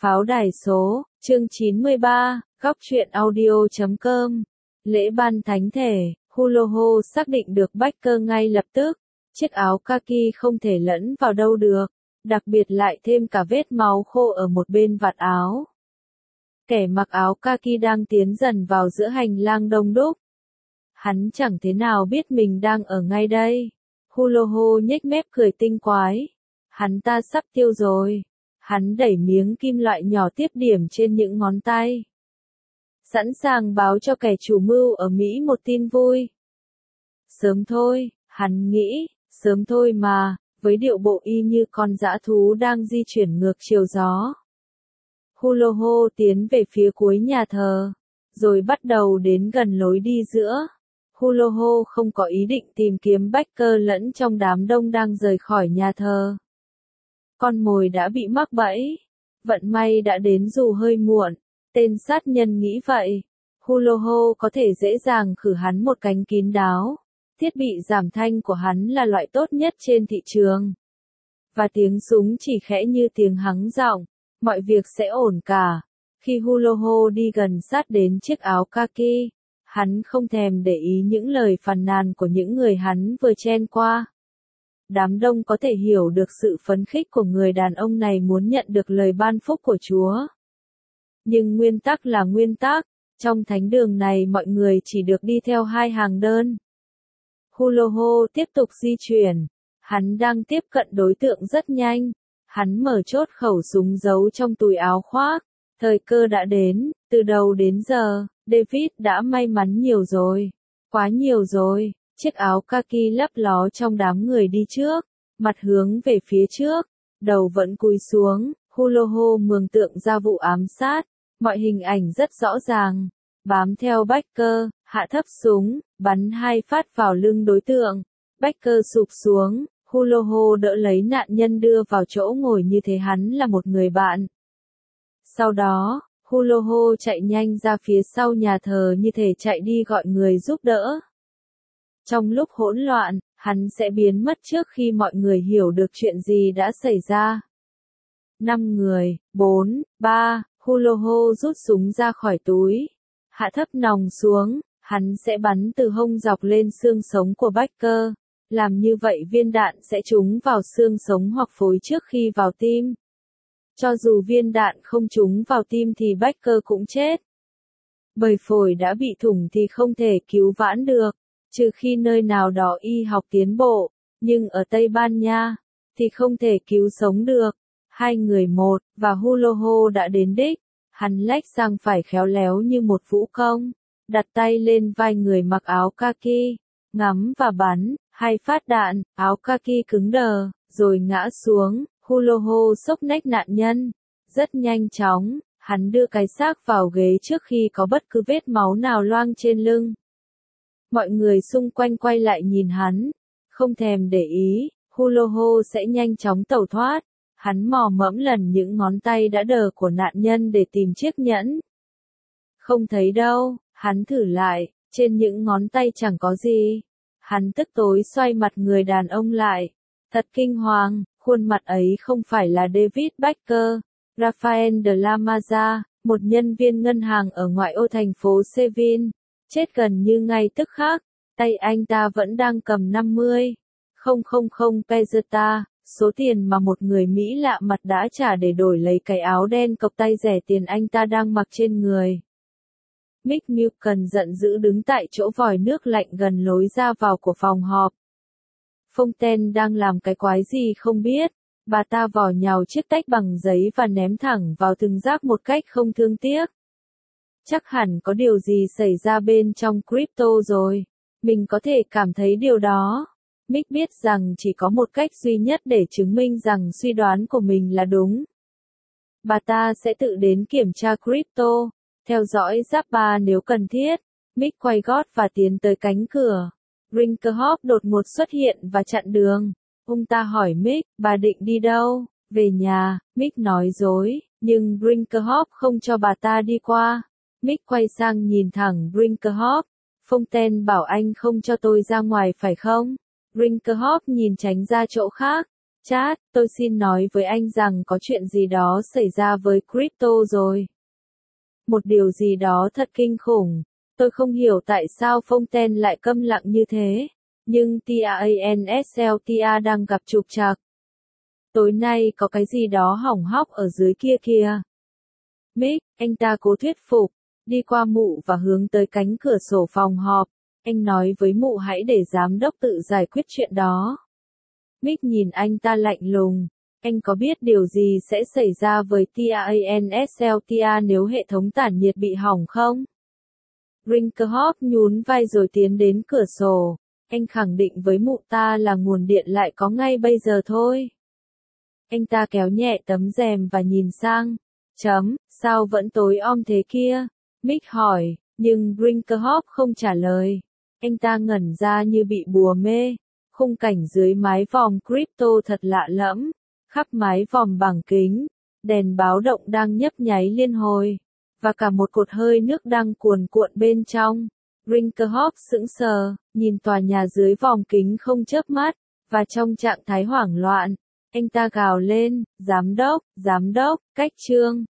Pháo đài số, chương 93, góc truyện audio.com. Lễ ban thánh thể, Huloho xác định được Baker ngay lập tức. Chiếc áo kaki không thể lẫn vào đâu được, đặc biệt lại thêm cả vết máu khô ở một bên vạt áo. Kẻ mặc áo kaki đang tiến dần vào giữa hành lang đông đúc. Hắn chẳng thế nào biết mình đang ở ngay đây. Huloho nhếch mép cười tinh quái. Hắn ta sắp tiêu rồi. Hắn đẩy miếng kim loại nhỏ tiếp điểm trên những ngón tay. Sẵn sàng báo cho kẻ chủ mưu ở Mỹ một tin vui. Sớm thôi, hắn nghĩ, sớm thôi mà, với điệu bộ y như con dã thú đang di chuyển ngược chiều gió. Huloho tiến về phía cuối nhà thờ, rồi bắt đầu đến gần lối đi giữa. Huloho không có ý định tìm kiếm Baker lẫn trong đám đông đang rời khỏi nhà thờ. Con mồi đã bị mắc bẫy. Vận may đã đến dù hơi muộn. Tên sát nhân nghĩ vậy. Huloho có thể dễ dàng khử hắn một cánh kín đáo. Thiết bị giảm thanh của hắn là loại tốt nhất trên thị trường. Và tiếng súng chỉ khẽ như tiếng hắng giọng. Mọi việc sẽ ổn cả. Khi Huloho đi gần sát đến chiếc áo kaki, hắn không thèm để ý những lời phàn nàn của những người hắn vừa chen qua. Đám đông có thể hiểu được sự phấn khích của người đàn ông này muốn nhận được lời ban phúc của Chúa. Nhưng nguyên tắc là nguyên tắc, trong thánh đường này mọi người chỉ được đi theo hai hàng đơn. Huloho tiếp tục di chuyển, hắn đang tiếp cận đối tượng rất nhanh, hắn mở chốt khẩu súng giấu trong túi áo khoác, thời cơ đã đến, từ đầu đến giờ, David đã may mắn nhiều rồi, quá nhiều rồi. Chiếc áo kaki lấp ló trong đám người đi trước, mặt hướng về phía trước, đầu vẫn cúi xuống, Huloho mường tượng ra vụ ám sát, mọi hình ảnh rất rõ ràng, bám theo Baker, hạ thấp súng, bắn 2 phát vào lưng đối tượng, Baker sụp xuống, Huloho đỡ lấy nạn nhân đưa vào chỗ ngồi như thế hắn là một người bạn. Sau đó, Huloho chạy nhanh ra phía sau nhà thờ như thể chạy đi gọi người giúp đỡ. Trong lúc hỗn loạn, hắn sẽ biến mất trước khi mọi người hiểu được chuyện gì đã xảy ra. 5 người, 4, 3, Huloho rút súng ra khỏi túi. Hạ thấp nòng xuống, hắn sẽ bắn từ hông dọc lên xương sống của Baker. Làm như vậy viên đạn sẽ trúng vào xương sống hoặc phổi trước khi vào tim. Cho dù viên đạn không trúng vào tim thì Baker cũng chết. Bởi phổi đã bị thủng thì không thể cứu vãn được. Trừ khi nơi nào đó y học tiến bộ, nhưng ở Tây Ban Nha, thì không thể cứu sống được. 2 người một, và Huloho đã đến đích. Hắn lách sang phải khéo léo như một vũ công, đặt tay lên vai người mặc áo kaki, ngắm và bắn, 2 phát đạn, áo kaki cứng đờ, rồi ngã xuống, Huloho xốc nách nạn nhân. Rất nhanh chóng, hắn đưa cái xác vào ghế trước khi có bất cứ vết máu nào loang trên lưng. Mọi người xung quanh quay lại nhìn hắn, không thèm để ý, Huloho sẽ nhanh chóng tẩu thoát. Hắn mò mẫm lần những ngón tay đã đờ của nạn nhân để tìm chiếc nhẫn. Không thấy đâu, hắn thử lại, trên những ngón tay chẳng có gì. Hắn tức tối xoay mặt người đàn ông lại. Thật kinh hoàng, khuôn mặt ấy không phải là David Baker, Rafael de la Maza, một nhân viên ngân hàng ở ngoại ô thành phố Seville. Chết gần như ngay tức khắc, tay anh ta vẫn đang cầm 50.000 peseta, số tiền mà một người Mỹ lạ mặt đã trả để đổi lấy cái áo đen cộc tay rẻ tiền anh ta đang mặc trên người. Mick Mulken giận dữ đứng tại chỗ vòi nước lạnh gần lối ra vào của phòng họp. Fontaine đang làm cái quái gì không biết, bà ta vò nhào chiếc tách bằng giấy và ném thẳng vào thùng rác một cách không thương tiếc. Chắc hẳn có điều gì xảy ra bên trong crypto rồi. Mình có thể cảm thấy điều đó. Mick biết rằng chỉ có một cách duy nhất để chứng minh rằng suy đoán của mình là đúng. Bà ta sẽ tự đến kiểm tra crypto, theo dõi Zappa nếu cần thiết. Mick quay gót và tiến tới cánh cửa. Brinkerhoff đột ngột xuất hiện và chặn đường. Ông ta hỏi Mick, bà định đi đâu? Về nhà, Mick nói dối, nhưng Brinkerhoff không cho bà ta đi qua. Mick quay sang nhìn thẳng Brinkerhoff. Fontaine bảo anh không cho tôi ra ngoài phải không? Brinkerhoff nhìn tránh ra chỗ khác. Chat, tôi xin nói với anh rằng có chuyện gì đó xảy ra với crypto rồi. Một điều gì đó thật kinh khủng. Tôi không hiểu tại sao Fontaine lại câm lặng như thế. Nhưng TRANSLTA đang gặp trục trặc. Tối nay có cái gì đó hỏng hóc ở dưới kia kìa. Mick, anh ta cố thuyết phục, đi qua mụ và hướng tới cánh cửa sổ phòng họp. Anh nói với mụ hãy để giám đốc tự giải quyết chuyện đó. Mick nhìn anh ta lạnh lùng. Anh có biết điều gì sẽ xảy ra với TRANSLTA nếu hệ thống tản nhiệt bị hỏng không? Brinkerhoff nhún vai rồi tiến đến cửa sổ. Anh khẳng định với mụ ta là nguồn điện lại có ngay bây giờ thôi. Anh ta kéo nhẹ tấm rèm và nhìn sang. Sao vẫn tối om thế kia? Mick hỏi, nhưng Brinkerhoff không trả lời. Anh ta ngẩn ra như bị bùa mê. Khung cảnh dưới mái vòm crypto thật lạ lẫm. Khắp mái vòm bằng kính, đèn báo động đang nhấp nháy liên hồi. Và cả một cột hơi nước đang cuồn cuộn bên trong. Brinkerhoff sững sờ, nhìn tòa nhà dưới vòm kính không chớp mắt. Và trong trạng thái hoảng loạn, anh ta gào lên, giám đốc, cách trương.